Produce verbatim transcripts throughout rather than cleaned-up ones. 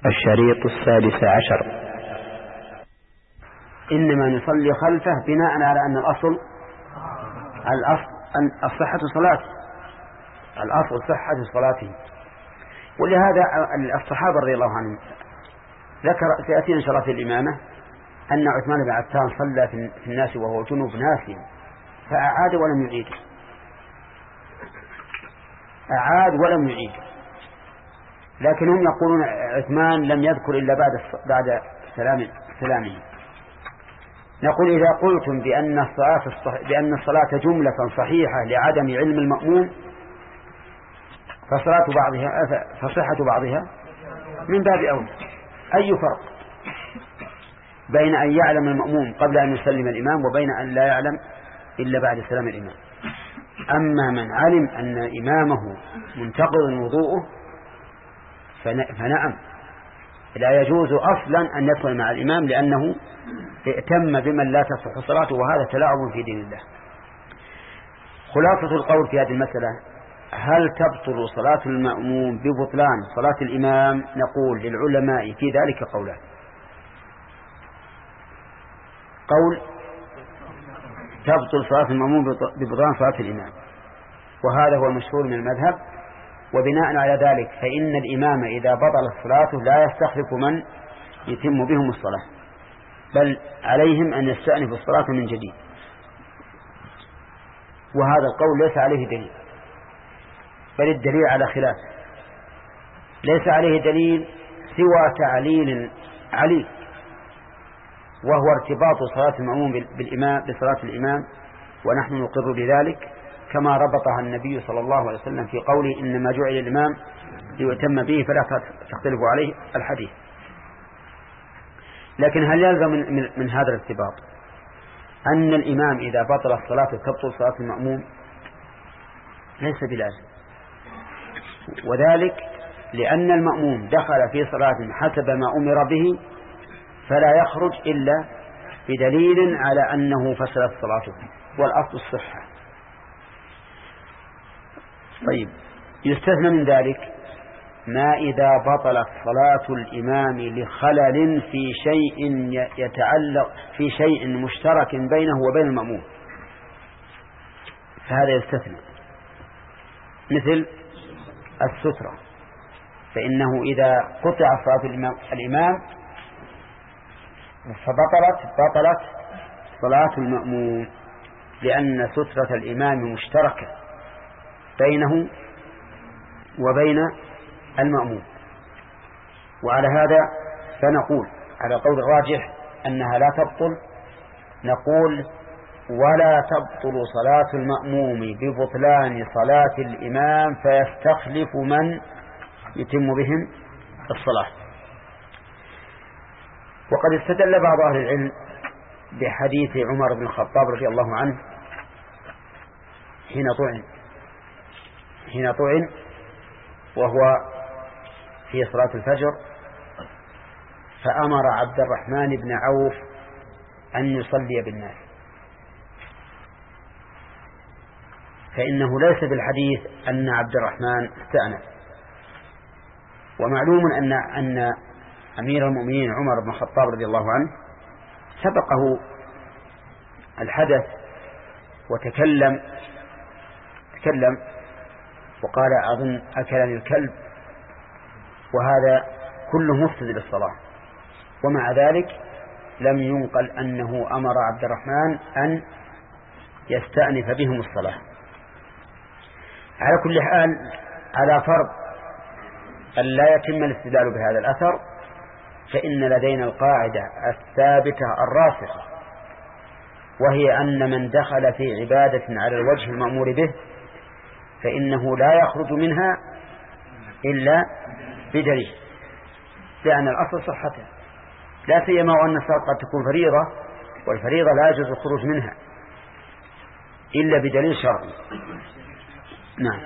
الشريط السادس عشر. إنما نصلي خلفه بناء على أن الأصل الأصل أن الصحة صلاته، الأصل صحة صلاته. ولهذا الصحابة رضي الله عنهم ذكر سيأتينا إن شاء الله في الإمامة أن عثمان بن عفان صلى في الناس وهو جنوب ناسي فأعاد ولم يعيد، أعاد ولم يعيد، لكنهم يقولون عثمان لم يذكر إلا بعد بعد سلام سلامه. نقول إذا قلتم بأن الصلاة بأن الصلاة جملة صحيحة لعدم علم المأموم فصلاة بعضها فصحة بعضها من باب أولى. أي فرق بين أن يعلم المأموم قبل أن يسلم الإمام وبين أن لا يعلم إلا بعد سلام الإمام؟ أما من علم أن إمامه منتقض وضوءه فنعم لا يجوز أصلا أن يدخل مع الإمام لأنه ائتم بمن لا تصح صلاته، وهذا تلاعب في دين الله. خلاصة القول في هذه المسألة: هل تبطل صلاة المأموم ببطلان صلاة الإمام؟ نقول للعلماء في ذلك قولان. قول تبطل صلاة المأموم ببطلان صلاة الإمام، وهذا هو المشهور من المذهب، وبناء على ذلك فإن الإمام إذا بطلت صلاته لا يستخلف من يتم بهم الصلاة، بل عليهم أن يستأنفوا الصلاة من جديد. وهذا القول ليس عليه دليل، بل الدليل على خلاف، ليس عليه دليل سوى تعليل عليل، وهو ارتباط صلاة المأموم بالإمام بصلاة الإمام، ونحن نقر بذلك كما ربطها النبي صلى الله عليه وسلم في قوله: إنما جعل الإمام ليؤتم به فلا تختلفوا عليه الحديث. لكن هل يلزم من, من, من هذا الارتباط أن الإمام إذا بطل الصلاة تبطل صلاة المأموم؟ ليس بلازم، وذلك لأن المأموم دخل في صلاة حسب ما أمر به فلا يخرج إلا بدليل على أنه فسدت صلاته، والأصل الصحة. طيب، يستثنى من ذلك ما إذا بطلت صلاة الإمام لخلل في شيء يتعلق في شيء مشترك بينه وبين المأموم، فهذا يستثنى، مثل السترة، فإنه إذا قطع صلاة الإمام فبطلت بطلت صلاة المأموم، لأن سترة الإمام مشتركة بينه وبين المأموم. وعلى هذا فنقول على قول الراجح أنها لا تبطل. نقول: ولا تبطل صلاة المأموم ببطلان صلاة الإمام فيستخلف من يتم بهم الصلاة. وقد استدل بعض أهل العلم بحديث عمر بن الخطاب رضي الله عنه حين طعن حين طعن وهو في صلاة الفجر، فأمر عبد الرحمن بن عوف أن يصلي بالناس، فإنه ليس بالحديث أن عبد الرحمن استأنف. ومعلوم أن أن أمير المؤمنين عمر بن الخطاب رضي الله عنه سبقه الحدث وتكلم تكلم وقال: أظن أكلني الكلب، وهذا كله مفسد للصلاة. ومع ذلك لم ينقل أنه أمر عبد الرحمن أن يستأنف بهم الصلاة. على كل حال، على فرض أن لا يتم الاستدلال بهذا الأثر، فإن لدينا القاعدة الثابتة الراسخة، وهي أن من دخل في عبادة على الوجه المأمور به فإنه لا يخرج منها إلا بدليل، لأن الأصل صحته، لا سيما وأن الصلاة قد تكون فريضة، والفريضة لا يجوز الخروج منها إلا بدليل شرعي. نعم.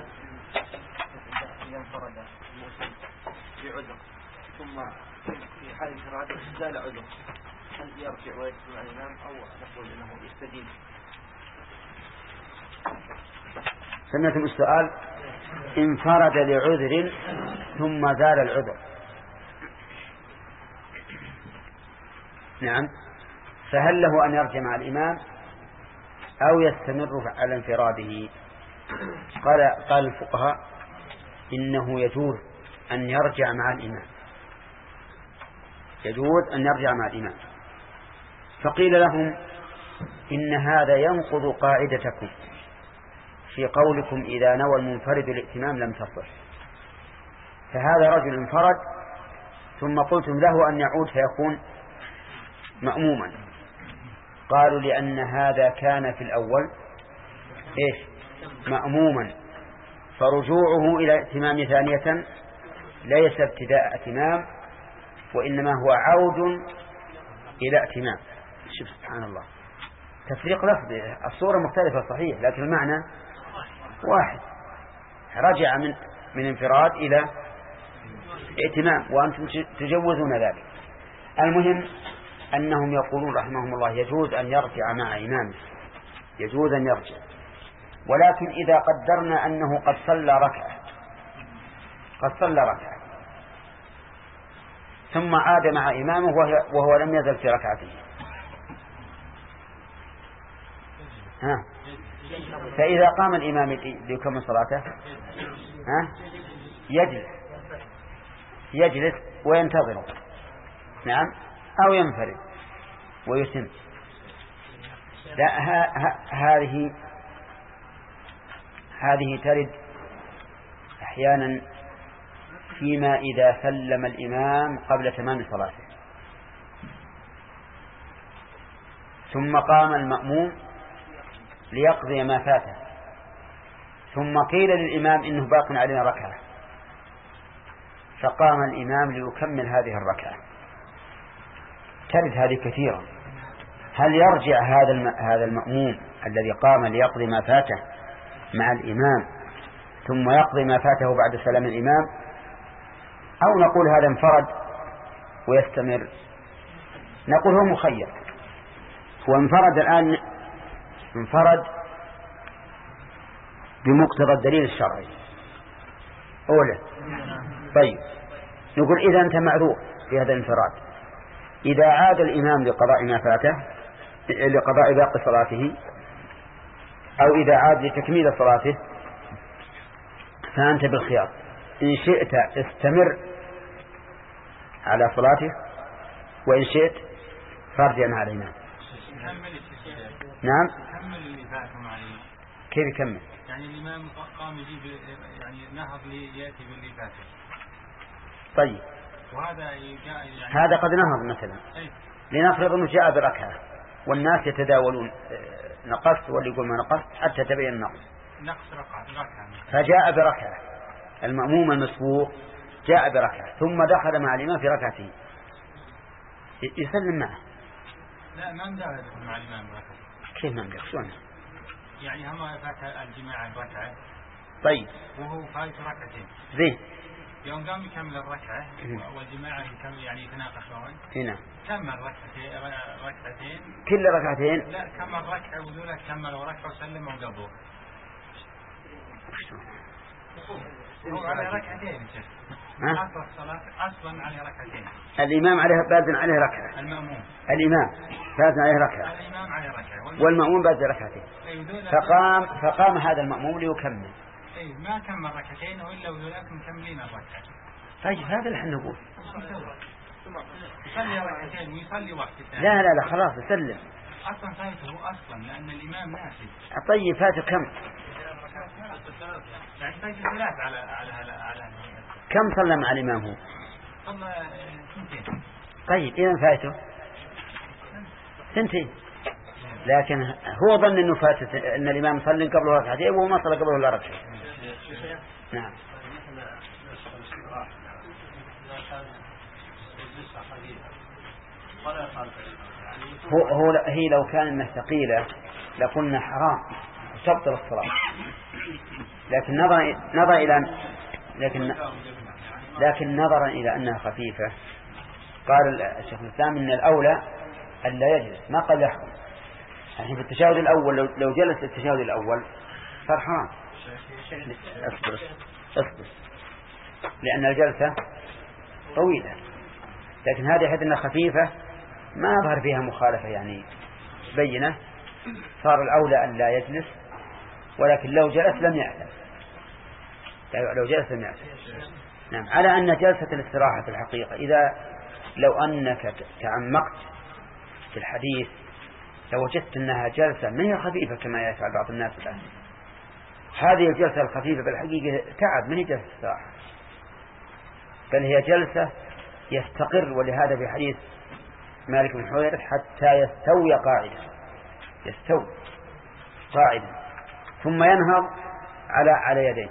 ثم في حال انفراد زال عذر، هل يرجع ويسمع الإمام أو نقول أنه يستدين؟ سمعتم السؤال؟ انفرد لعذر ثم زال العذر، نعم. فهل له أن يرجع مع الإمام أو يستمر على انفراده؟ قال قال الفقهاء إنه يجوز أن يرجع مع الإمام، يجوز أن يرجع مع الإمام. فقيل لهم إن هذا ينقض قاعدتكم في قولكم إذا نوى المنفرد الائتمام لم تصح. فهذا رجل انفرد ثم قلتم له أن يعود فيكون مأموما. قالوا لأن هذا كان في الأول إيش؟ مأموما، فرجوعه إلى ائتمام ثانية ليس ابتداء ائتمام، وإنما هو عود إلى ائتمام. شوف سبحان الله، تفريق لفظي، الصورة مختلفة صحيح لكن المعنى واحد. رجع من من انفراد إلى ائتمام وأنتم تجوزون ذلك. المهم أنهم يقولون رحمهم الله يجوز أن يرجع مع إمامه، يجوز أن يرجع، ولكن إذا قدرنا أنه قد صلى ركعة قد صلى ركعة ثم عاد مع إمامه وهو لم يزل في ركعته، ها فإذا قام الإمام ليكمل صلاته ها يجلس يجلس وينتظر، نعم، أو ينفرد ويتم. لا ها ها هذه هذه ترد أحيانا فيما إذا سلم الإمام قبل تمام صلاته ثم قام المأموم ليقضي ما فاته، ثم قيل للإمام إنه باق علينا ركعة، فقام الإمام ليكمل هذه الركعة. ترد هذه كثيرا. هل يرجع هذا هذا المأموم الذي قام ليقضي ما فاته مع الإمام ثم يقضي ما فاته بعد سلام الإمام، أو نقول هذا انفرد ويستمر؟ نقول هو مخير، هو انفرد الآن، انفرد بمقتضى الدليل الشرعي أولا. طيب نقول إذا أنت معذور في هذا الانفراد، إذا عاد الإمام لقضاء ما فاته لقضاء باقي صلاته أو إذا عاد لتكميل صلاته فأنت بالخيار، إن شئت استمر على صلاته وإن شئت فارجع مع الإمام. نعم. كيف يكمل؟ يعني الإمام قام يجيب يعني نهض ليأتي باللي فاته. طيب وهذا يعني هذا قد نهض مثلا، لنفرض أنه جاء بركعة والناس يتداولون نقصت واللي يقول ما نقصت حتى تبين النقص، نقص ركعة فجاء بركعة، المأموم المسبوق جاء بركعة ثم دخل مع الإمام في ركعته، يسلم معه. لا ما مدخل مع الإمام بركعة. كيف ما مدخل؟ شلون يعني هم فات الجماعة بركعة طيب وهو فايت ركعتين زين، يوم قام يكمل الركعة والجماعة يكمل يعني يتناقشون هنا كمل ركعتين ركعتين كل ركعتين، لا كمل ركعة وذولا كمل وركعة وسلم وقبضوا هو على ركعتين أصل الصلاة أصلا على ركعتين. الإمام عليه بازن عليه ركعة، المأموم الإمام بازن عليه ركعة، الإمام عليه ركعة والمأموم بازن ركعتين. فقام فقام هذا المأموم ليكمل. إيه ما كمل ركعتين وإلا وذولاكم مكملين الركعة. طيب هذا اللي احنا نقول. يصلي ركعتين ويصلي وقت ثاني. لا لا لا خلاص يسلم. أصلا فاته أصلا لأن الإمام ناسي. طيب فاته كم؟ يعني فاته ثلاث على على على على. كم صلى مع الإمام هو؟ صلى سنتين. طيب إذا فاته سنتين، لكن هو ظن إنه فاتت إن الإمام صلى قبله ركعتين وهو ما صلى قبله إلا ركعة. نعم. هو هو هي لو كان إنها ثقيلة لقلنا حرام تبطل الصلاة، لكن نظر نظر إلى لكن لكن نظرا إلى أنها خفيفة قال الشيخ الإسلام إن الأولى أن لا يجلس، ما قال يحكم. يعني في التشهد الأول لو, لو جلس التشهد الأول صار حرام. اصبر اصبر لأن الجلسة طويلة، لكن هذه حيث أنها خفيفة ما ظهر فيها مخالفة يعني بينة، صار الأولى أن لا يجلس، ولكن لو جلس لم يأثم، لو جلس لم يأثم. نعم، على أن جلسة الاستراحة في الحقيقة إذا لو أنك تعمقت في الحديث لوجدت أنها جلسة ما هي خفيفة كما يفعل بعض الناس الآن. هذه الجلسة الخفيفة بالحقيقة تعب، من هي جلسة استراحة، بل هي جلسة يستقر. ولهذا في حديث مالك بن حويرث حتى يستوي قاعدا، يستوي قاعدا ثم ينهض على على يديه.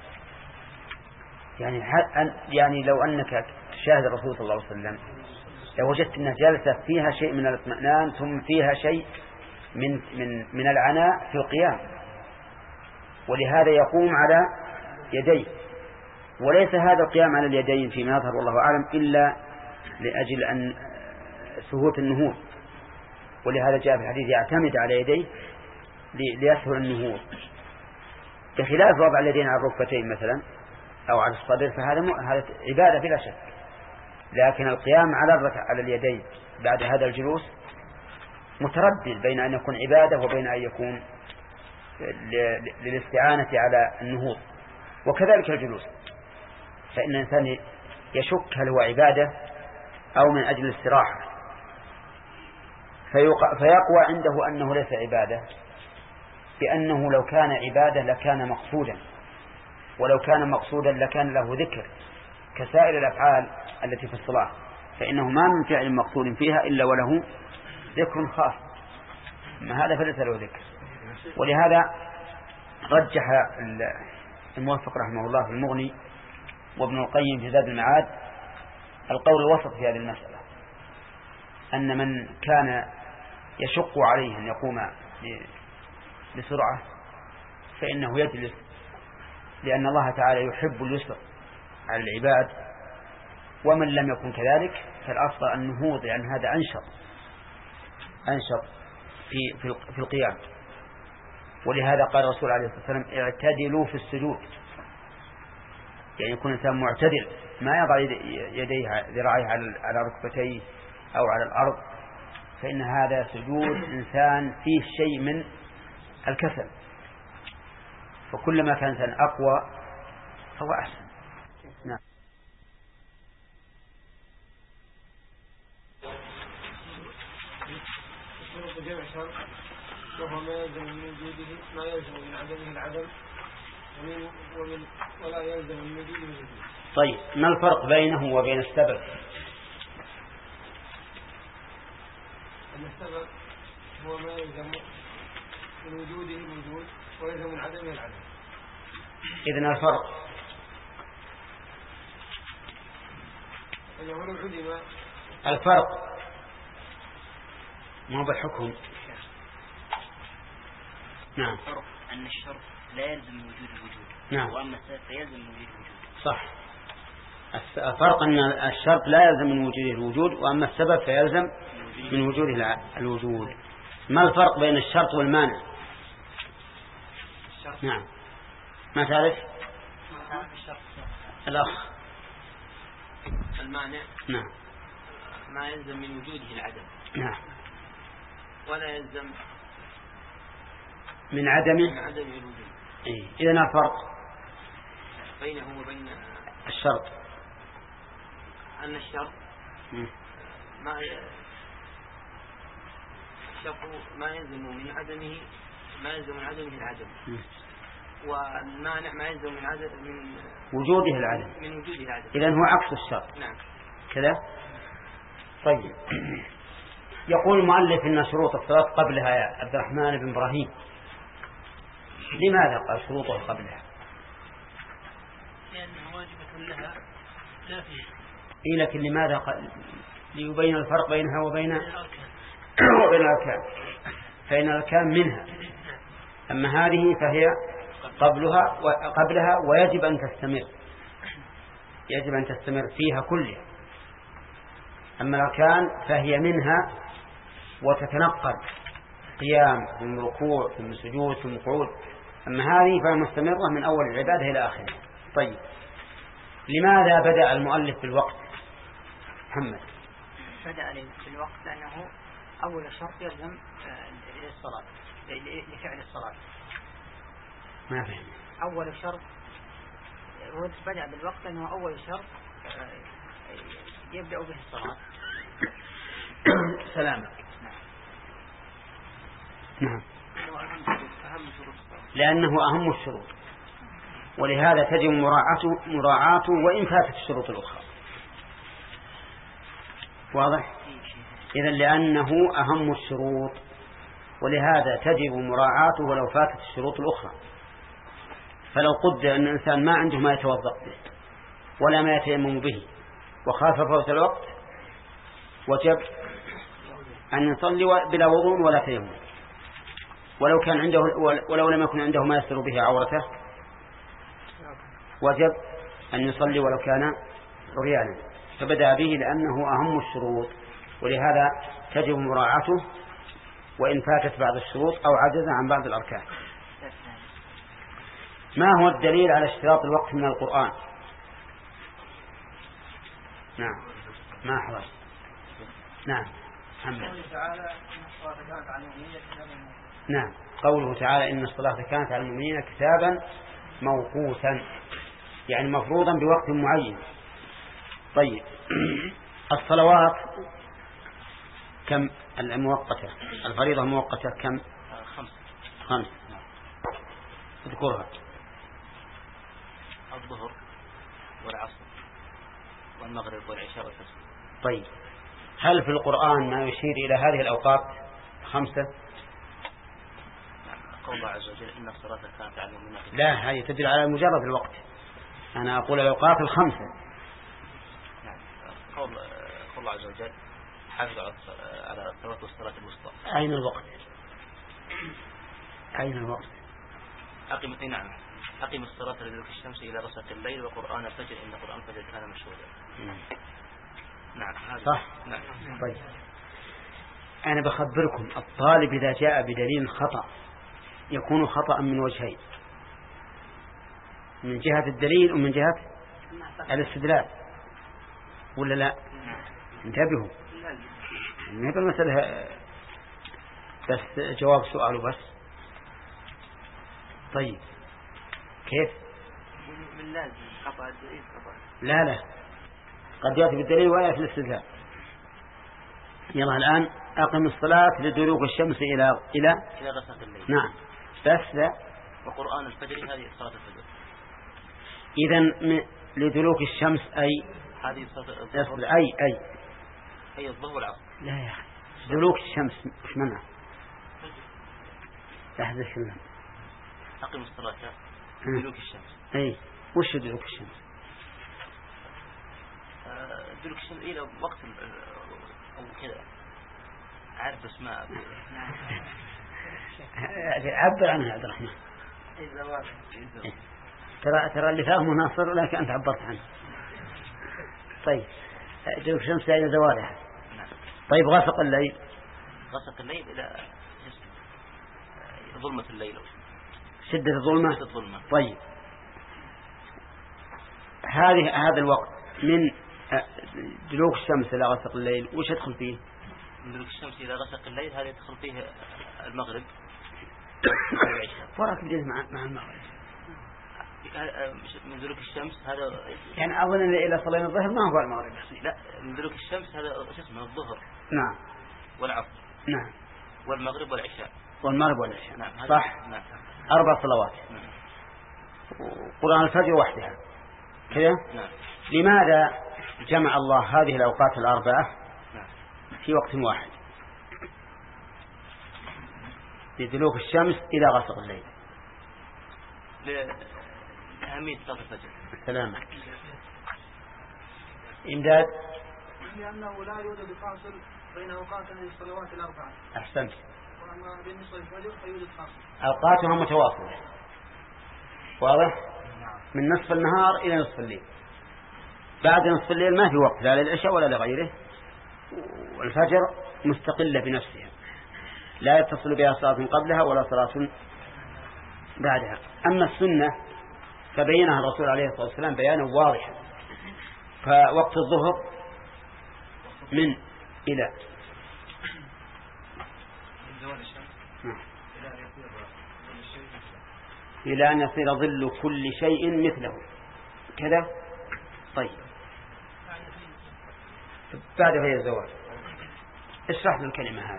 يعني يعني لو أنك تشاهد الرسول صلى الله عليه وسلم لو وجدت أنها جلسة فيها شيء من الاطمئنان ثم فيها شيء من من من العناء في القيام، ولهذا يقوم على يديه. وليس هذا القيام على اليدين فيما يظهر والله أعلم إلا لأجل أن سهولة النهوض، ولهذا جاء في الحديث يعتمد على يديه ليسهل النهوض، بخلاف وضع اليدين على الركبتين مثلا أو على الصدر، فهذا هذا عبادة بلا شك. لكن القيام على الركع على اليدين بعد هذا الجلوس متردد بين أن يكون عبادة وبين أن يكون للاستعانة على النهوض. وكذلك الجلوس، فإن الإنسان يشك هل هو عبادة أو من أجل الاستراحة، فيقوى عنده أنه ليس عبادة، بأنه لو كان عبادة لكان مقصودا، ولو كان مقصودا لكان له ذكر كسائر الأفعال التي في الصلاة، فإنه ما من فعل مقصود فيها إلا وله ذكر خاص، ما هذا فليس له ذكر. ولهذا رجح الموفق رحمه الله في المغني وابن القيم في زاد المعاد القول الوسط في هذه المسألة، أن من كان يشق عليه أن يقوم بسرعة فإنه يجلس، لأن الله تعالى يحب اليسر على العباد. ومن لم يكن كذلك فالأفضل النهوض، لأن هذا أنشط أنشط في في القيام. ولهذا قال الرسول عليه الصلاة والسلام اعتدلوا في السجود، يعني يكون الإنسان معتدل، ما يضع يديه ذراعيه على ركبتيه أو على الأرض، فإن هذا سجود إنسان فيه شيء من الكسل، فكلما كان الإنسان أقوى فهو أحسن. نعم. جمع شرط وهو ما يلزم من وجوده ما يلزم من عدمه العدم ومن ومن ولا يلزم من وجوده الوجود. طيب، ما الفرق بينه وبين السبب؟ أن السبب هو ما يلزم من وجوده الوجود ويلزم من عدمه العدم. إذن الفرق أنه لو عدم الفرق ما هو بالحكم. نعم. الفرق أن الشرط لا يلزم من وجود الوجود. نعم. وأما السبب فيلزم من وجود الوجود. صح. الفرق أن الشرط لا يلزم من وجوده الوجود، وأما السبب فيلزم من وجوده الوجود. ما الفرق بين الشرط والمانع؟ الشرط. نعم. ما تعرف؟ الشرط. الأخ. المانع. نعم. ما يلزم من وجوده العدم. نعم. ولا يلزم من عدمه من عدم الوجود. إيه. إذن الفرق بينه وبين الشرط أن الشرط م. ما ي... الشرط ما يلزم من عدمه ما يلزم من عدمه العدم، م. والمانع ما يلزم من عدم من وجوده العدم من وجوده العدم. إذن هو عكس الشرط. نعم. كذا. طيب، يقول المؤلف إن شروط الصلاة قبلها يا عبد الرحمن بن إبراهيم، لماذا قال شروطها قبلها؟ لأنها واجبة لها لا فيها. إيه، لكن لماذا قال؟ ليبين الفرق بينها وبين وبين الأركان، فإن الأركان منها، أما هذه فهي قبلها وقبلها ويجب أن تستمر، يجب أن تستمر فيها كلها. أما الأركان فهي منها وتتنقل، قيام ثم ركوع ثم سجود ثم قعود. أما هذه فهي مستمرة من أول العبادة إلى آخرها. طيب، لماذا بدأ المؤلف بالوقت؟ محمد. بدأ بالوقت لأنه أول الشرط يلزم للصلاة لفعل الصلاة. ما فهم. أول الشرط بدأ بالوقت لأنه أول الشرط يبدأ به الصلاة. سلامة. نعم. لأنه أهم الشروط، ولهذا تجب مراعاته مراعاته وإن فاتت الشروط الأخرى. واضح؟ إذن لأنه أهم الشروط، ولهذا تجب مراعاته ولو فاتت الشروط الأخرى. فلو قدر أن الإنسان ما عنده ما يتوضأ به ولا ما يتيمم به وخاف فوت الوقت، وجب أن يصلي بلا وضوء ولا تيمم، ولو كان عنده ولو لم يكن عنده ما يستر به عورته وجب أن يصلي ولو كان عريانا. فبدأ به لأنه أهم الشروط، ولهذا تجب مراعاته وإن فاتت بعض الشروط أو عجز عن بعض الأركان. ما هو الدليل على اشتراط الوقت من القرآن؟ نعم ما حضر. نعم محمد. نعم قوله تعالى إن الصلاة كانت على المؤمنين كتابا موقوتا، يعني مفروضا بوقت معين. طيب الصلوات كم المؤقتة؟ الفريضة المؤقتة كم؟ خمس. خمس. اذكرها. الظهر والعصر والمغرب والعشاء والفجر. طيب هل في القرآن ما يشير إلى هذه الأوقات خمسة؟ قول الله عز وجل إن الصلاة كانت على المؤمنين. لا، هذه تدل على مجرد الوقت. أنا أقول الأوقات الخمسة. نعم. قول الله عز وجل حافظ على الصلاة والصلاة الوسطى. أين الوقت؟ أين الوقت؟ أقم نعم أقم الصلاة لدلوك الشمس إلى غسق الليل وقرآن الفجر إن قرآن الفجر كان مشهودا. نعم هذا صح. نعم. طيب أنا بخبركم الطالب إذا جاء بدليل خطأ يكون خطأ من وجهين، من جهة الدليل ومن جهة الاستدلال، ولا لا؟ انتبهوا، ما هي المسألة بس جواب سؤاله بس. طيب كيف؟ من لازم خطأ الدليل خطأ. لا لا، قد يأتي بالدليل ويأتي الاستدلال. يلا الآن أقم الصلاة لدلوك الشمس إلى إلى إلى غسق الليل. نعم بس لا. وقرآن الفجر هذه صلاة الفجر. إذن لدلوك الشمس أي هذه صلاة الظهر. أي أي أي الظهر والعصر. لا يا أخي دلوك الشمس وش منع؟ لا هذا شو؟ أقم الصلاة لدلوك الشمس. أي وش دلوك الشمس؟ دلوك الشمس إلى وقت أو كذا عارف اسماء. عبر عنها عبد الرحمن. ترى ترى اللي فاهمه ناصر لكن أنت عبرت عنه. طيب دلوك الشمس إلى زوالها. طيب غسق الليل. غسق الليل إلى ظلمة الليل. شدة الظلمة. شدة الظلمة. طيب هذه هذا الوقت من دلوك الشمس إلى غسق الليل وش يدخل فيه؟ من دلوك الشمس إلى غسق الليل هذا يدخل فيه المغرب. فرق بجد مع مع المغرب. من دلوك الشمس هذا يعني أظن إلى صلاة الظهر ما هو المغرب. لا من دلوك الشمس هذا شو اسمه الظهر. نعم. والعصر. نعم. والمغرب والعشاء. والمغرب والعشاء. نعم. صح. نعم. أربع صلوات. نعم. قرآن الفجر وحدها كذا. نعم. لماذا جمع الله هذه الأوقات الأربعة نعم. في وقت واحد؟ لدلوك الشمس إلى غسق الليل. لأهمية صلاة الفجر. سلامة. إمداد. لأنه لا يوجد فاصل بين أوقات الصلوات الأربعة. أحسنت. وأما بالنسبة للفجر فيوجد فاصل. أوقاتها متواصلة. واضح؟ من نصف النهار إلى نصف الليل. بعد نصف الليل ما في وقت لا للعشاء ولا لغيره. والفجر مستقلة بنفسها لا يتصل بها صلاة قبلها ولا صلاة بعدها. أما السنة فبينها الرسول عليه الصلاة والسلام بيانا واضحا. فوقت الظهر من إلى من زوال الشمس نعم. إلى أن يصير كل شيء مثله. إلى أن يصير ظل كل شيء مثله كذا. طيب بعد في الزوال اشرح لي الكلمة هذه.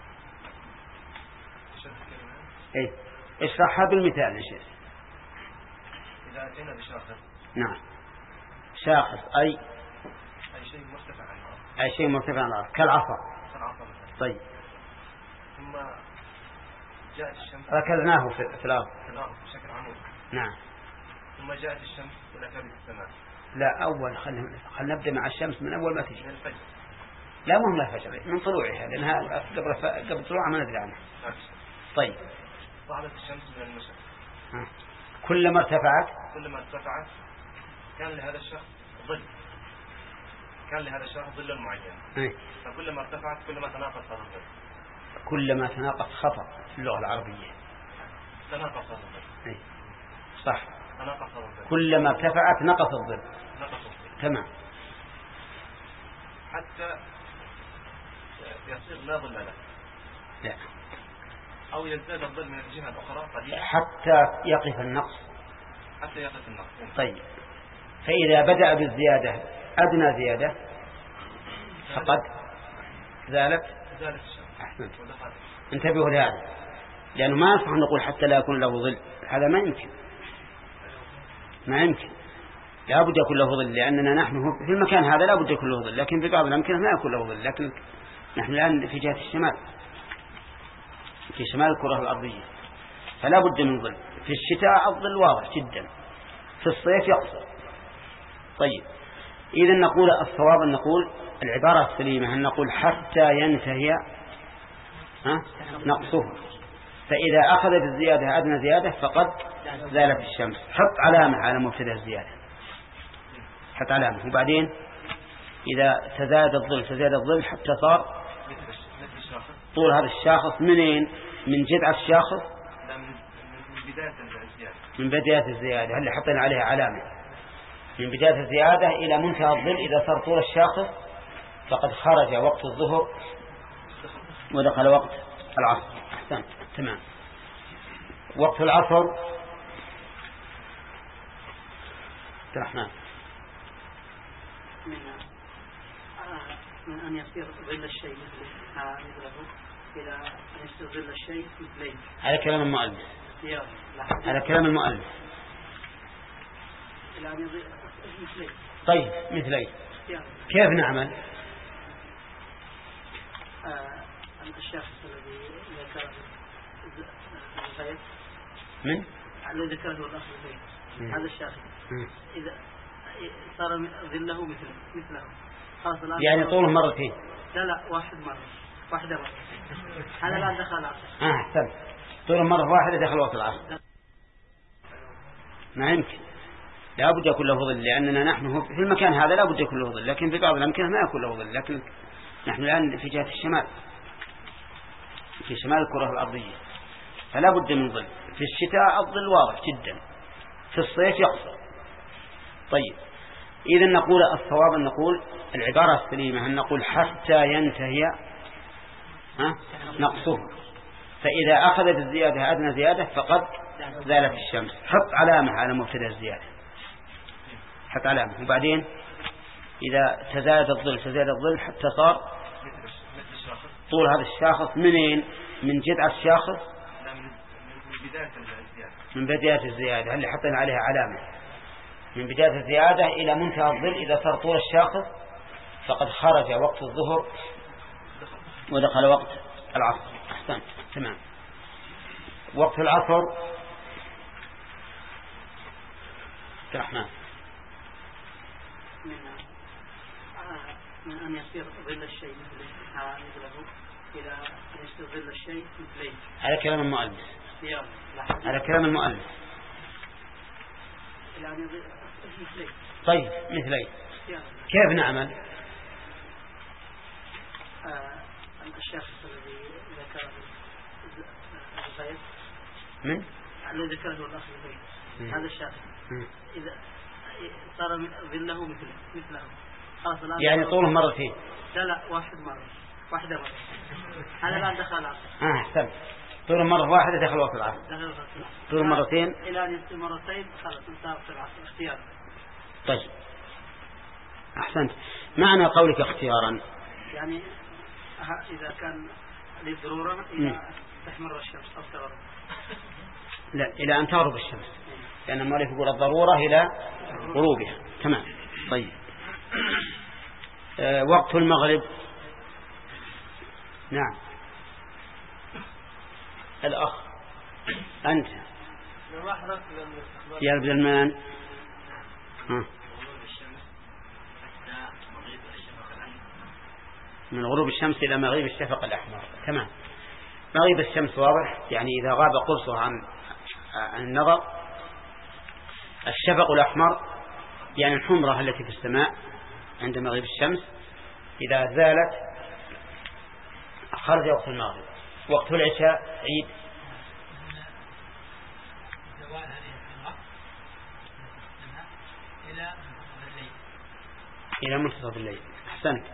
اي اشرحها بالمثال يا شيخ. إذا أتينا بشاخص نعم شاخص أي أي شيء مرتفع عن الأرض أي شيء مرتفع عن الأرض كالعصا. كالعصا مثلا. طيب ثم جاءت الشمس ركزناه في, في الأرض في الأرض بشكل عمود. نعم. ثم جاءت الشمس إلى كبد السماء. لا أول خلينا خلينا نبدأ مع الشمس من أول ما تجي. من الفجر. لا مهم لا فجر من طلوعها لأنها قبل ف... قبل طلوعها ما ندري عنها. طيب صعدت الشمس من المشرق. ها. كلما ارتفعت كلما ارتفعت كان لهذا الشخص ظل. كان لهذا الشخص ظل معين. ايه. فكلما ارتفعت كلما تناقص هذا الظل. كلما تناقص خطأ في اللغة العربية. تناقص هذا الظل. ايه. صح. تناقص هذا الظل. كلما ارتفعت نقص الظل. نقص الظل. تمام. حتى يصير لا ظل له. لا. أو يزداد الظل من الجهة الأخرى قليلا. حتى يقف النقص. حتى يقف النقص. طيب فإذا بدأ بالزيادة أدنى زيادة فقد زالت. زالت الشمس. أحسنت. انتبهوا لهذا لأنه ما يصح نقول حتى لا يكون له ظل. هذا ما يمكن ما يمكن لا بد يكون له ظل لأننا نحن في المكان هذا لا بد يكون له ظل لكن في بعض الأمكنة ما يكون له ظل. لكن نحن الآن في جهة الشمال في شمال الكرة الأرضية فلا بد من ظل. في الشتاء الظل واضح جدا في الصيف يقصر. طيب إذا نقول الصواب أن نقول العبارة السليمة أن نقول حتى ينتهي ها نقصه. فإذا أخذ بالزيادة أدنى زيادة فقد زالت الشمس. حط علامة على مبتدأ الزيادة. حط علامة. وبعدين إذا تزاد الظل تزاد الظل حتى صار طول هذا الشاخص منين من جذع الشاخص من بداية الزيادة اللي حطينا عليها علامة من بداية الزيادة إلى منتهى الظل. إذا صار طول الشاخص فقد خرج وقت الظهر ودخل وقت العصر. أحسن. تمام. وقت العصر الرحمن من من أن يصير ظل الشيء مثله إلى أن يصير ظل الشيء مثليه. هذا كلام المؤلف. هذا كلام المؤلف. إلى أن يصير مثليه. طيب مثليه كيف نعمل؟ الشخص الذي ذكره الغيب من الذي ذكره الأخ الغيب هذا الشخص إذا صار ظله مثله مثله خلاص الآن يعني طوله مرتين. لا لا واحد مرة واحدة مرة هذا الآن دخل العصر. آه أحسن. طوله مرة واحدة دخل وقت العصر. ما يمكن لا بد يكون له ظل لأننا نحن في المكان هذا لا بد يكون له ظل لكن في بعض الأمكنة ما يكون له ظل. لكن نحن الآن في جهة الشمال في شمال الكرة الأرضية فلا بد من ظل. في الشتاء الظل واضح جدا في الصيف يقصر. طيب إذا نقول الصواب أن نقول العبارة السليمة أن نقول حتى ينتهي ها نقصه. فإذا أخذ بالزيادة أدنى زيادة فقد زالت الشمس. حط علامة على مبتدأ الزيادة. حط علامة. وبعدين إذا تزاد الظل تزاد الظل حتى صار طول هذا الشاخص منين من جذع الشاخص من بداية الزيادة اللي حطينا عليها علامة من بداية الزيادة إلى منتهى الظل. إذا صار طول الشاخص فقد خرج وقت الظهر ودخل وقت العصر. أحسن. تمام. وقت العصر الرحمن من أن يصير ظل الشيء مثله إلى أن يصير ظل الشيء مثليه. هذا كلام المؤلف. هذا كلام المؤلف. إلى أن يصير مثليه. طيب مثليه كيف نعمل؟ الشخص الذي ذكره الغيب من الذي ذكره الأخ الغيب هذا الشخص إذا صار ظله مثله مثله خلاص الآن يعني طوله مرتين. لا لا واحد مرة واحدة مرة. هذا الآن دخل العصر. آه أحسن. طول مرة واحدة دخل وقت العصر. دخل وقت العصر. طول مرتين. إلى أن يصير مرتين خلاص انتهى وقت العصر اختيار. طيب. أحسنت. معنى قولك اختيارا. يعني إذا كان للضرورة إلى تحمر الشمس أو تغرب. لا إلى أن تغرب الشمس. لأن المؤلف يقول الضرورة إلى غروبها. تمام. طيب. أه وقت المغرب. نعم. الأخ أنت يا عبد الرحمن. من غروب الشمس إلى مغيب الشفق الأحمر. تمام. مغيب الشمس واضح، يعني إذا غاب قرصه عن عن النظر. الشفق الأحمر يعني الحمرة التي في السماء عند مغيب الشمس إذا زالت خرج وقت المغرب. وقت العشاء عيد إلى منتصف الليل. أحسنت.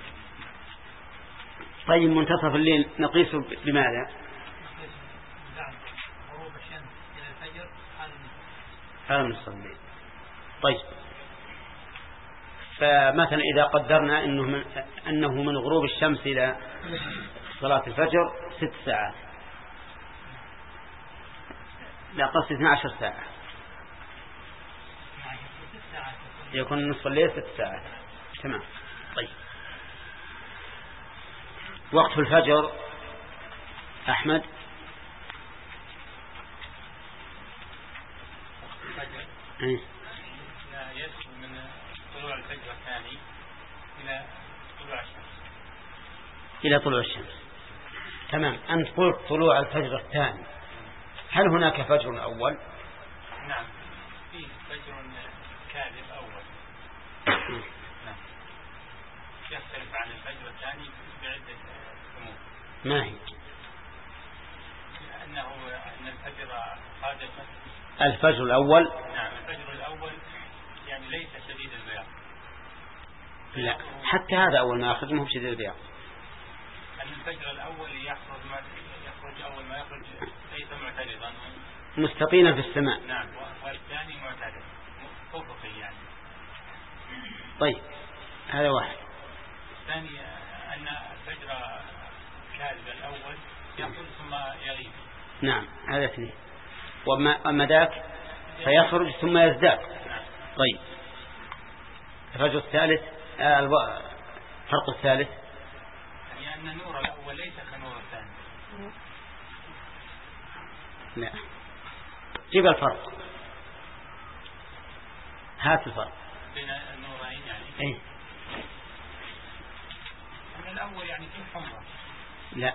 طيب منتصف الليل نقيس بماذا؟ هذا منتصف الليل. طيب فمثلا إذا قدرنا أنه من, أنه من غروب الشمس إلى صلاة الفجر ست ساعات، لا قصد اثنتي عشرة ساعة، يكون نصف الليل ست ساعات. تمام. طيب وقت الفجر أحمد. الفجر يدخل من طلوع الفجر الثاني إلى طلوع الشمس. إلى طلوع الشمس. تمام. أنت قلت طلوع الفجر الثاني، هل هناك فجر أول؟ نعم فيه فجر كاذب أول. نعم يختلف عن الفجر الثاني بعدة أمور. ما هي؟ لأنه أن الفجر صادق. الفجر الأول. نعم الفجر الأول يعني ليس شديد البياض. لا حتى هذا أول ما يخرج ما هو شديد البياض. أن الفجر الأول يخرج ما يخرج أول ما يخرج ليس معترضا مستقيما في السماء. نعم والثاني معترض أفقي يعني. طيب هذا واحد. الثاني أن الفجر كاذب الأول يخرج ثم يغيب. نعم هذا اثنين. وأما ذاك فيخرج ثم يزداد. طيب الفجر الثالث آه الفرق الثالث يعني أن النور الأول ليس كنور الثاني. لا جيب الفرق، هات الفرق بين النورين يعني. ايه أن الأول يعني فيه حمرة. لا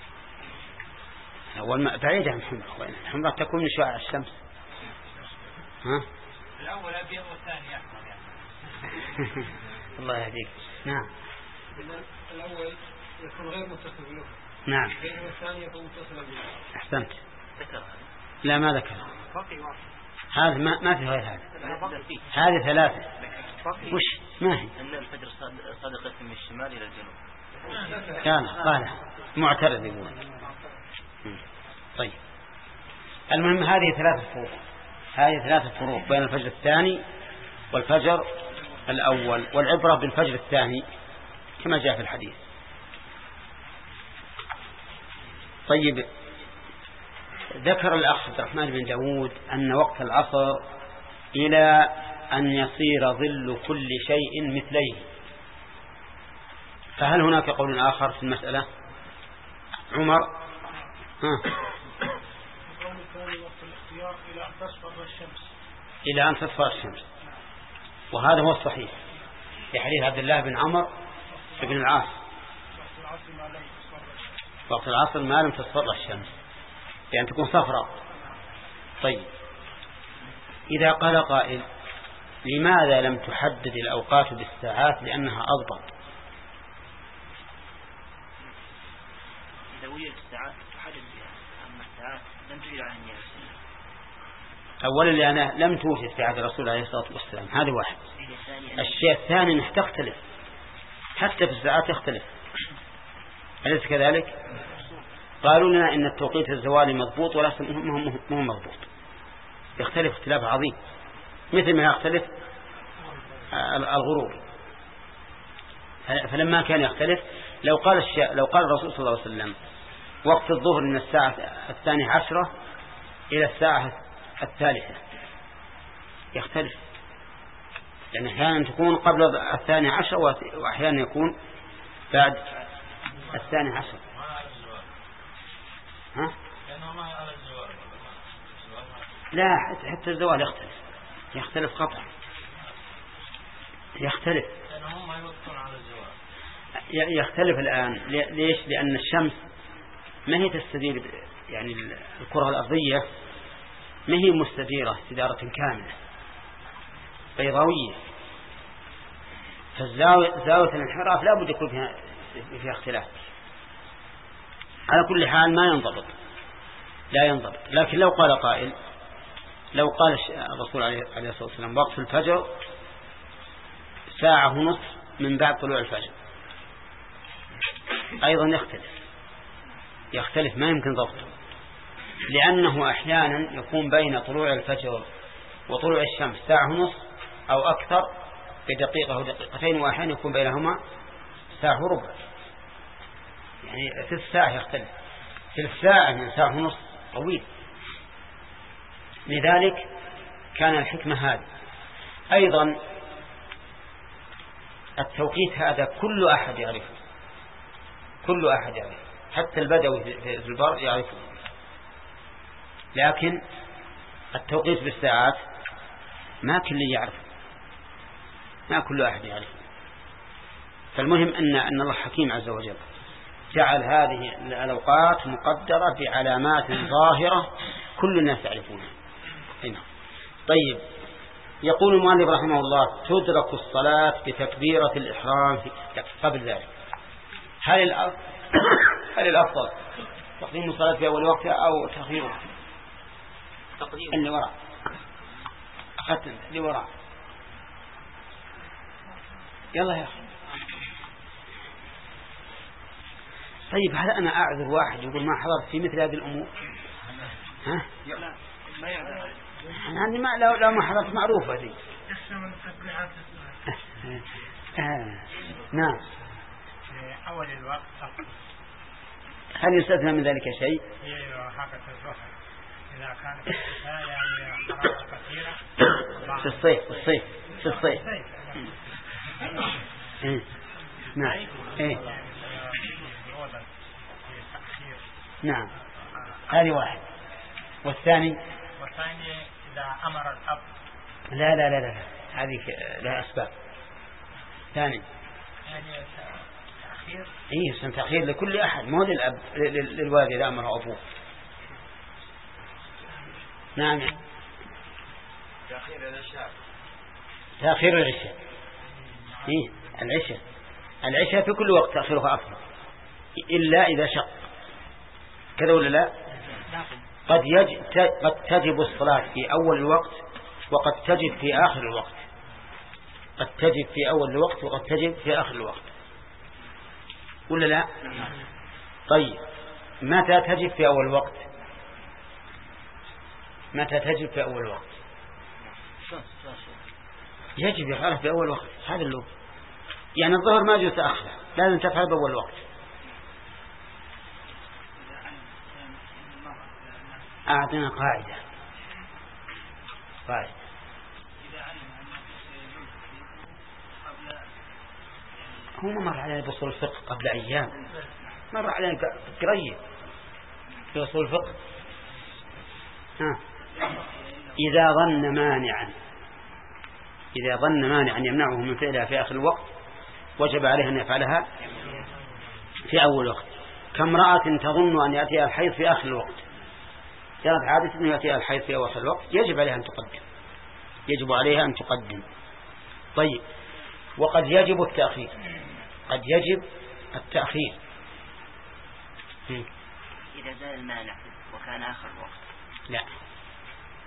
أول ما بعيد عن الحمرة، الحمرة تكون من شعاع الشمس. ها الأول أبيض والثاني أحمر يعني. الله يهديك. نعم الأول يكون غير متصل بالأخرى. نعم. بينما الثاني يكون متصلا بالأخرى. أحسنت. لا ما ذكر هذا، ما ما في غير هذا. هذه ثلاثة. وش ما هي؟ أن الفجر صادق من الشمال إلى الجنوب. كان قال معترض يقول. طيب المهم هذه ثلاثة فروق، هذه ثلاثة فروق بين الفجر الثاني والفجر الأول، والعبرة بالفجر الثاني كما جاء في الحديث. طيب ذكر الأخ عبد الرحمن بن داود أن وقت العصر إلى أن يصير ظل كل شيء مثليه، فهل هناك قول آخر في المسألة؟ عمر. ها. إلى أن تصفر الشمس. إلى أن تصفر الشمس، وهذا هو الصحيح في حديث عبد الله بن عمر بن العاص وقت العصر ما لم تصفر الشمس، يعني تكون صفراء. طيب إذا قال قائل لماذا لم تحدد الأوقات بالساعات لأنها أضبط؟ إذا وجدت الساعات تحدد بها، أما الساعات لم تجد عن النبي. أولا لأنها لم توجد في عهد الرسول عليه الصلاة والسلام، هذا واحد. الشيء الثاني أنها تختلف حتى في الساعات يختلف، أليس كذلك؟ قالوا لنا إن التوقيت الزوالي مضبوط ولا مو مضبوط، يختلف اختلاف عظيم، مثل ما يختلف الغروب. فلما كان يختلف، لو قال الشيء لو قال الرسول صلى الله عليه وسلم وقت الظهر من الساعة الثانية عشرة إلى الساعة الثالثة، يختلف، لأن أحيانا تكون قبل الثانية عشرة وأحيانا يكون بعد الثانية عشرة. ها؟ لا، حتى الزوال يختلف، يختلف قطعا، يختلف يختلف الآن. ليش؟ لأن الشمس ما هي تستدير، يعني الكرة الأرضية ما هي مستديرة استدارة كاملة، بيضاوية، فالزاوية زاوية الانحراف لا بد يكون فيها فيها اختلاف. على كل حال ما ينضبط، لا ينضبط. لكن لو قال قائل، لو قال الرسول عليه الصلاة والسلام وقت الفجر ساعة ونصف من بعد طلوع الفجر، أيضا يختلف يختلف ما يمكن ضبطه، لأنه أحيانا يكون بين طلوع الفجر وطلوع الشمس ساعة ونصف أو أكثر بدقيقة أو دقيقتين، وأحيانا يكون بينهما ساعة وربع، يعني ثلث ساعة يختلف، ثلث ساعة من ساعة ونصف طويل. لذلك كان الحكمة هذه. أيضا التوقيت هذا كل أحد يعرفه، كل أحد يعرفه، حتى البدوي في البر يعرفه، لكن التوقيت بالساعات ما كل يعرفه، ما كل أحد يعرفه. فالمهم أن أن الله حكيم عز وجل جعل هذه الأوقات مقدرة بعلامات ظاهرة كل الناس يعرفونها. هنا طيب، يقول المؤلف رحمه الله: تدرك الصلاة بتكبيرة الإحرام قبل ذلك. هل الأفضل هل الأفضل تقديم الصلاة في أول وقتها أو تأخيرها؟ تقديم اللي وراء أخذت اللي وراء. يلا يا أخي. طيب، هل أنا أعذر واحد يقول ما حضرت في مثل هذه الأمور؟ ها؟ لا ما يعذر. يعني ما لو لو ما حضرت معروفة دي. آه. نعم. أول الوقت هل يستثنى من ذلك شيء؟ إذا كانت يعني حرارة كثيرة في الصيف في الصيف في الصيف إيه. نعم إيه. نعم، هذه واحد. والثاني والثاني إذا أمر الأب. لا لا لا لا هذه لها أسباب. ثاني يعني تأخير. إيه، سن تأخير لكل أحد، مو للأب للوالد إذا أمر أبوه. نعم. تأخير العشاء. تأخير العشاء. إيه، العشاء العشاء في كل وقت تأخيرها أفضل، إلا إذا شق، كذا ولا لا؟ قد يجب قد تجب الصلاة في أول الوقت وقد تجب في آخر الوقت، قد تجب في أول الوقت وقد تجب في آخر الوقت، ولا لا؟ طيب، متى تجب في أول الوقت؟ متى تجب في أول الوقت؟ يجب يعرف في أول وقت، هذا اللي يعني الظهر ما يجوز تأخره، لازم تفعل بأول وقت. أعطينا قاعدة قاعدة هو ما مر علينا بأصول الفقه قبل أيام، مر علينا قريب في أصول الفقه. ها. إذا ظن مانعا إذا ظن مانعا يمنعه من فعلها في آخر الوقت وجب عليه أن يفعلها في أول وقت، كامرأة تظن أن يأتيها الحيض في آخر الوقت، كانت عادة أن يأتيها الحيض في أول الوقت، يجب عليها أن تقدم يجب عليها أن تقدم. طيب، وقد يجب التأخير قد يجب التأخير إذا زال المانع وكان آخر الوقت. لا.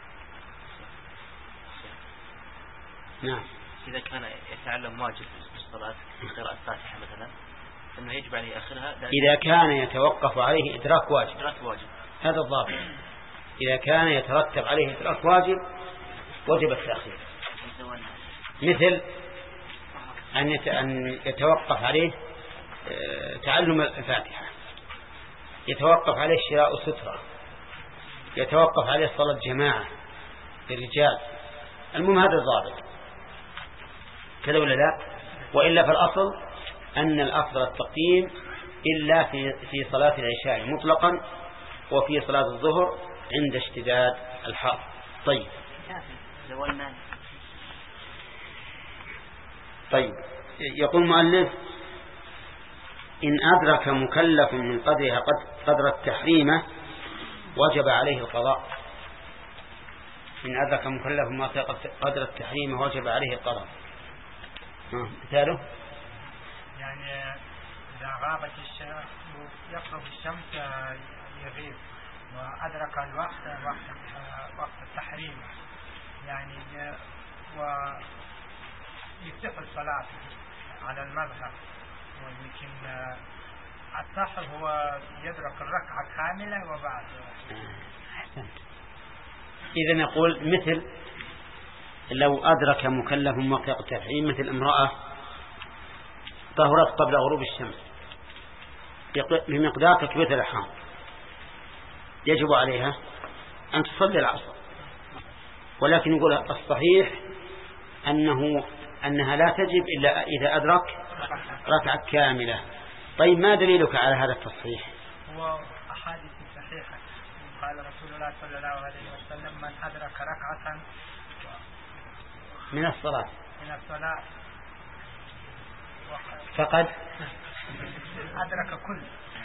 نعم. إذا كان يتعلم واجب الصلاة قراءة الفاتحة مثلا أنه يجب عليه آخرها إذا كان يتوقف عليه إدراك واجب. إدراك واجب هذا الضابط. إذا كان يترتب عليه إدراك واجب وجب التأخير. مثل أن يتوقف عليه تعلم الفاتحة، يتوقف عليه شراء سترة، يتوقف عليه صلاة جماعة للرجال. المهم هذا الضابط كذا ولا لا؟ وإلا فالأصل أن الأفضل التقديم إلا في في صلاة العشاء مطلقا وفي صلاة الظهر عند اشتداد الحر. طيب طيب يقول المؤلف إن أدرك مكلف من قدرها قدر التحريمة وجب عليه القضاء. إن أدرك مكلف ما قدر التحريمة وجب عليه القضاء. مثاله يعني إذا غابت الشمس يقرب الشمس يغيب وأدرك الوقت وقت وقت التحريم يعني ويفتح الصلاة على المذهب، ولكن الصح هو يدرك الركعة كاملة وبعد. إذا نقول مثل لو أدرك مكلف وقت التحريم مثل امرأة طهرت قبل غروب الشمس بمقدار تكبيرة الإحرام، يجب عليها أن تصلي العصر، ولكن يقول الصحيح أنه أنها لا تجب إلا إذا أدرك ركعة كاملة. طيب ما دليلك على هذا التصحيح؟ هو أحاديث صحيحة قال رسول الله صلى الله عليه وسلم من أدرك ركعة من الصلاة من الصلاة فقد أدرك كل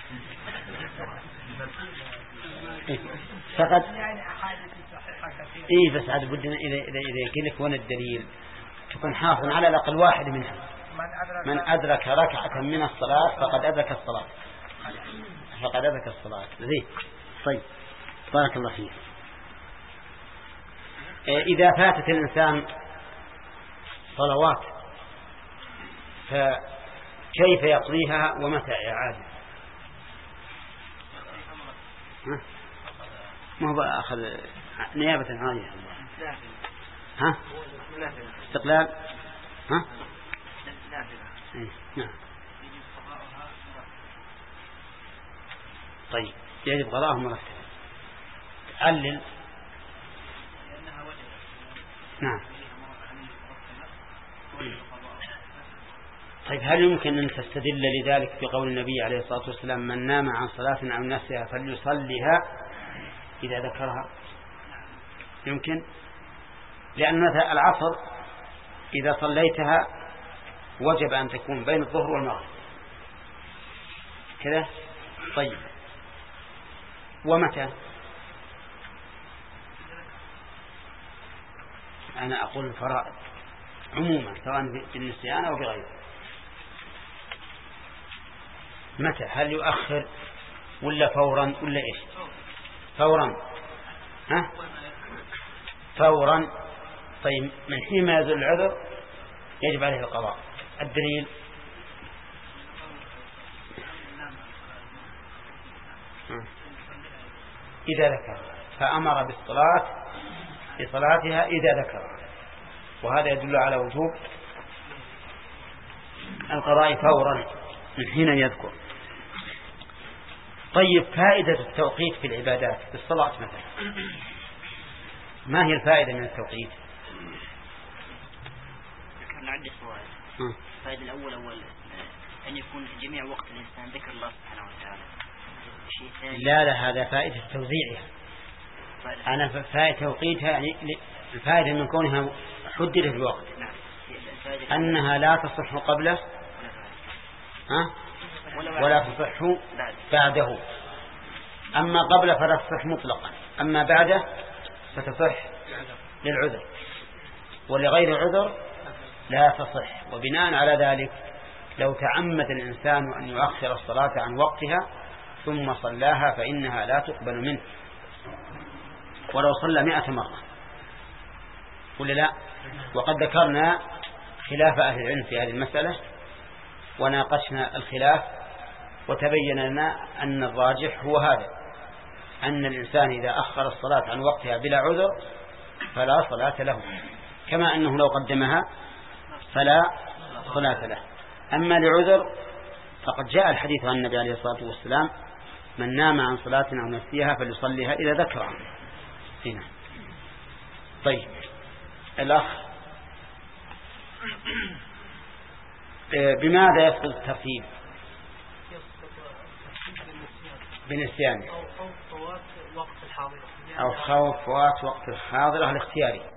فقد يعني أحاديث صحيحة كثيرة. إيه بس عاد بدنا إذا إذا إذا يقولك وين الدليل تكون حافظ على الأقل واحد منها. من أدرك ركعة من الصلاة فقد أدرك الصلاة فقد أدرك الصلاة زين. طيب بارك الله فيك. إذا فاتت الإنسان صلوات فكيف يقضيها ومتى إعادة؟ ما هو أخذ نيابة عالية ها استقلال ها إيه. نعم. طيب يجب قضاءهم مرتبا. علل. نعم. طيب هل يمكن أن تستدل لذلك بقول النبي عليه الصلاة والسلام من نام عن صلاة عن نفسها فليصليها إذا ذكرها؟ يمكن، لأن مثلا العصر إذا صليتها وجب أن تكون بين الظهر والمغرب كذا. طيب ومتى؟ أنا أقول الفرائض عموما سواء بالنسيان أو بغيره. متى؟ هل يؤخر ولا فورا ولا إيش؟ فورا. ها فورا. طيب من حين ما يزول العذر يجب عليه القضاء. الدليل إذا ذكر فأمر بالصلاة بصلاتها إذا ذكر، وهذا يدل على وجوب القضاء فورا من حين يذكر. طيب فائدة التوقيت في العبادات في الصلاة مثلا، ما هي الفائدة من التوقيت؟ ذكرنا عدة فوائد. الفائدة الأول أول أن يكون جميع وقت الإنسان ذكر الله سبحانه وتعالى. شيء ثاني لا لا هذا فائدة توزيعها. أنا فائدة توقيتها يعني الفائدة من كونها حددت الوقت أنها لا تصح قبله ها ولا تصح بعده. أما قبله فلا تصح مطلقا، أما بعده فتصح للعذر، ولغير عذر لا تصح. وبناء على ذلك لو تعمد الإنسان أن يؤخر الصلاة عن وقتها ثم صلاها فإنها لا تقبل منه ولو صلى مئة مرة ولا لا. وقد ذكرنا خلاف أهل العلم في هذه المسألة وناقشنا الخلاف وتبين لنا أن الراجح هو هذا، أن الإنسان إذا أخر الصلاة عن وقتها بلا عذر فلا صلاة له، كما أنه لو قدمها فلا صلاة له. أما لعذر فقد جاء الحديث عن النبي عليه الصلاة والسلام: من نام عن صلاة أو نسيها فليصليها إذا ذكرها. هنا طيب الأخ بماذا يسقط الترتيب؟ بنسيان أو خوف فوات وقت الحاضرة أو خوف فوات وقت الحاضرة الاختياري.